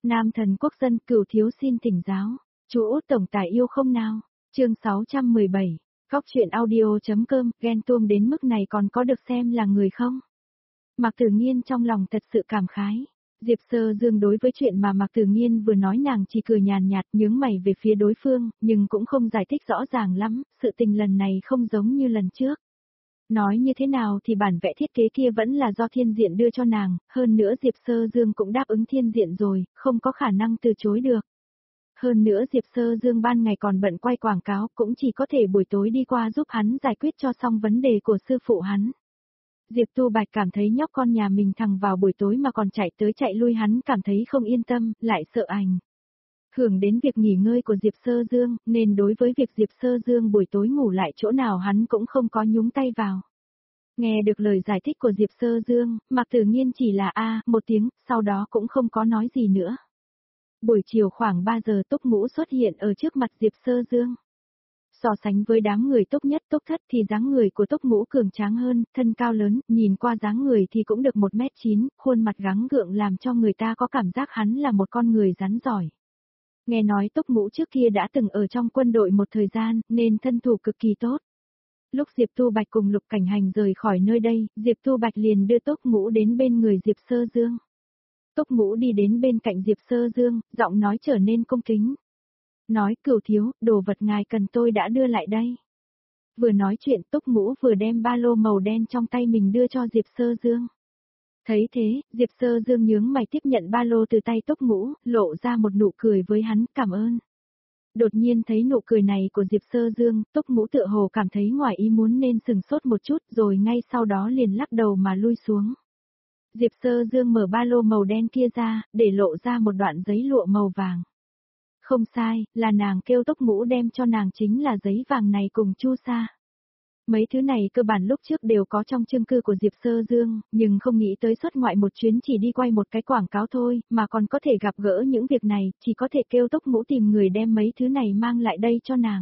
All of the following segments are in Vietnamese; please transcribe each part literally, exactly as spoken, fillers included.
Nam thần quốc dân cửu thiếu xin thỉnh giáo. Chú Út tổng tài yêu không nào? Chương sáu trăm mười bảy. Góc truyện audio.com, ghen tuông đến mức này còn có được xem là người không? Mạc Tử Nghiên trong lòng thật sự cảm khái. Diệp Sơ Dương đối với chuyện mà Mạc Tử Nghiên vừa nói nàng chỉ cười nhàn nhạt, nhướng mày về phía đối phương, nhưng cũng không giải thích rõ ràng lắm, sự tình lần này không giống như lần trước. Nói như thế nào thì bản vẽ thiết kế kia vẫn là do Thiên Diện đưa cho nàng, hơn nữa Diệp Sơ Dương cũng đáp ứng Thiên Diện rồi, không có khả năng từ chối được. Hơn nữa Diệp Sơ Dương ban ngày còn bận quay quảng cáo, cũng chỉ có thể buổi tối đi qua giúp hắn giải quyết cho xong vấn đề của sư phụ hắn. Diệp Tu Bạch cảm thấy nhóc con nhà mình thằng vào buổi tối mà còn chạy tới chạy lui, hắn cảm thấy không yên tâm, lại sợ ảnh hưởng đến việc nghỉ ngơi của Diệp Sơ Dương, nên đối với việc Diệp Sơ Dương buổi tối ngủ lại chỗ nào hắn cũng không có nhúng tay vào. Nghe được lời giải thích của Diệp Sơ Dương, Mạc Tử Nghiên chỉ là a một tiếng, sau đó cũng không có nói gì nữa. Buổi chiều khoảng ba giờ Túc Ngũ xuất hiện ở trước mặt Diệp Sơ Dương. So sánh với đám người Túc Nhất Túc Thất thì dáng người của Túc Ngũ cường tráng hơn, thân cao lớn, nhìn qua dáng người thì cũng được một mét chín, khuôn mặt gắng gượng làm cho người ta có cảm giác hắn là một con người rắn giỏi. Nghe nói Túc Ngũ trước kia đã từng ở trong quân đội một thời gian, nên thân thủ cực kỳ tốt. Lúc Diệp Tu Bạch cùng Lục Cảnh Hành rời khỏi nơi đây, Diệp Tu Bạch liền đưa Túc Ngũ đến bên người Diệp Sơ Dương. Túc Ngũ đi đến bên cạnh Diệp Sơ Dương, giọng nói trở nên cung kính. Nói, Cửu thiếu, đồ vật ngài cần tôi đã đưa lại đây. Vừa nói chuyện Túc Ngũ vừa đem ba lô màu đen trong tay mình đưa cho Diệp Sơ Dương. Thấy thế, Diệp Sơ Dương nhướng mày tiếp nhận ba lô từ tay Túc Ngũ, lộ ra một nụ cười với hắn, cảm ơn. Đột nhiên thấy nụ cười này của Diệp Sơ Dương, Túc Ngũ tựa hồ cảm thấy ngoài ý muốn nên sừng sốt một chút, rồi ngay sau đó liền lắc đầu mà lui xuống. Diệp Sơ Dương mở ba lô màu đen kia ra, để lộ ra một đoạn giấy lụa màu vàng. Không sai, là nàng kêu Túc Ngũ đem cho nàng chính là giấy vàng này cùng chu sa. Mấy thứ này cơ bản lúc trước đều có trong chương cư của Diệp Sơ Dương, nhưng không nghĩ tới xuất ngoại một chuyến chỉ đi quay một cái quảng cáo thôi, mà còn có thể gặp gỡ những việc này, chỉ có thể kêu Túc Ngũ tìm người đem mấy thứ này mang lại đây cho nàng.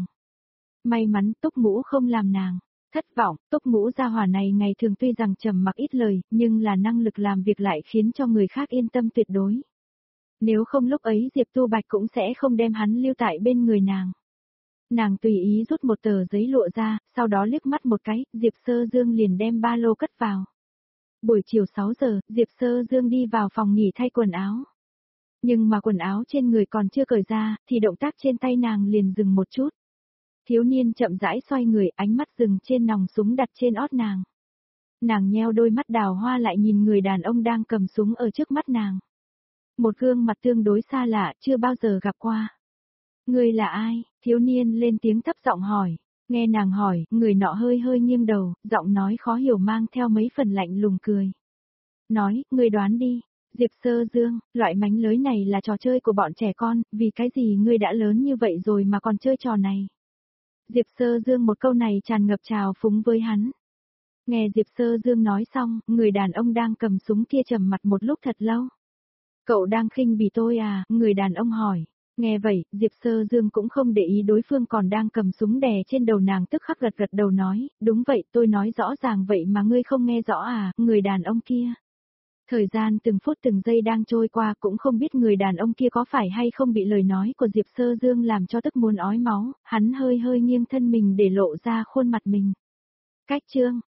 May mắn Túc Ngũ không làm nàng thất vọng. Túc Ngũ gia hỏa này ngày thường tuy rằng trầm mặc ít lời, nhưng là năng lực làm việc lại khiến cho người khác yên tâm tuyệt đối. Nếu không lúc ấy Diệp Tu Bạch cũng sẽ không đem hắn lưu tại bên người nàng. Nàng tùy ý rút một tờ giấy lụa ra, sau đó liếc mắt một cái, Diệp Sơ Dương liền đem ba lô cất vào. Buổi chiều sáu giờ, Diệp Sơ Dương đi vào phòng nghỉ thay quần áo. Nhưng mà quần áo trên người còn chưa cởi ra, thì động tác trên tay nàng liền dừng một chút. Thiếu niên chậm rãi xoay người, ánh mắt dừng trên nòng súng đặt trên ót nàng. Nàng nheo đôi mắt đào hoa lại nhìn người đàn ông đang cầm súng ở trước mắt nàng. Một gương mặt tương đối xa lạ, chưa bao giờ gặp qua. Người là ai? Thiếu niên lên tiếng thấp giọng hỏi. Nghe nàng hỏi, người nọ hơi hơi nghiêng đầu, giọng nói khó hiểu mang theo mấy phần lạnh lùng cười. Nói, người đoán đi. Diệp Sơ Dương, loại mánh lới này là trò chơi của bọn trẻ con, vì cái gì ngươi đã lớn như vậy rồi mà còn chơi trò này? Diệp Sơ Dương một câu này tràn ngập trào phúng với hắn. Nghe Diệp Sơ Dương nói xong, người đàn ông đang cầm súng kia trầm mặt một lúc thật lâu. Cậu đang khinh bỉ tôi à? Người đàn ông hỏi. Nghe vậy, Diệp Sơ Dương cũng không để ý đối phương còn đang cầm súng đè trên đầu nàng, tức khắc gật gật đầu nói, đúng vậy, tôi nói rõ ràng vậy mà ngươi không nghe rõ à? Người đàn ông kia. Thời gian từng phút từng giây đang trôi qua, cũng không biết người đàn ông kia có phải hay không bị lời nói của Diệp Sơ Dương làm cho tức muốn ói máu, hắn hơi hơi nghiêng thân mình để lộ ra khuôn mặt mình. Cách chương,